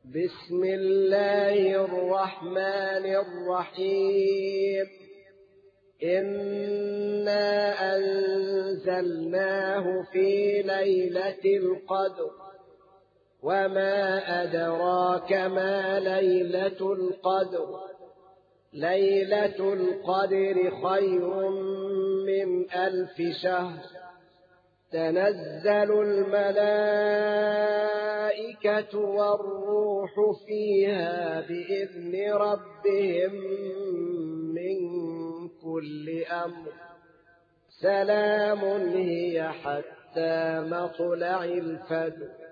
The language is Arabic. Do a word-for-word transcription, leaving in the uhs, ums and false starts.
بسم الله الرحمن الرحيم إنا أنزلناه في ليلة القدر وما أدراك ما ليلة القدر ليلة القدر خير من ألف شهر تنزل الملائكة والروح فيها بإذن ربهم من كل أمر سلام هي حتى مطلع الفجر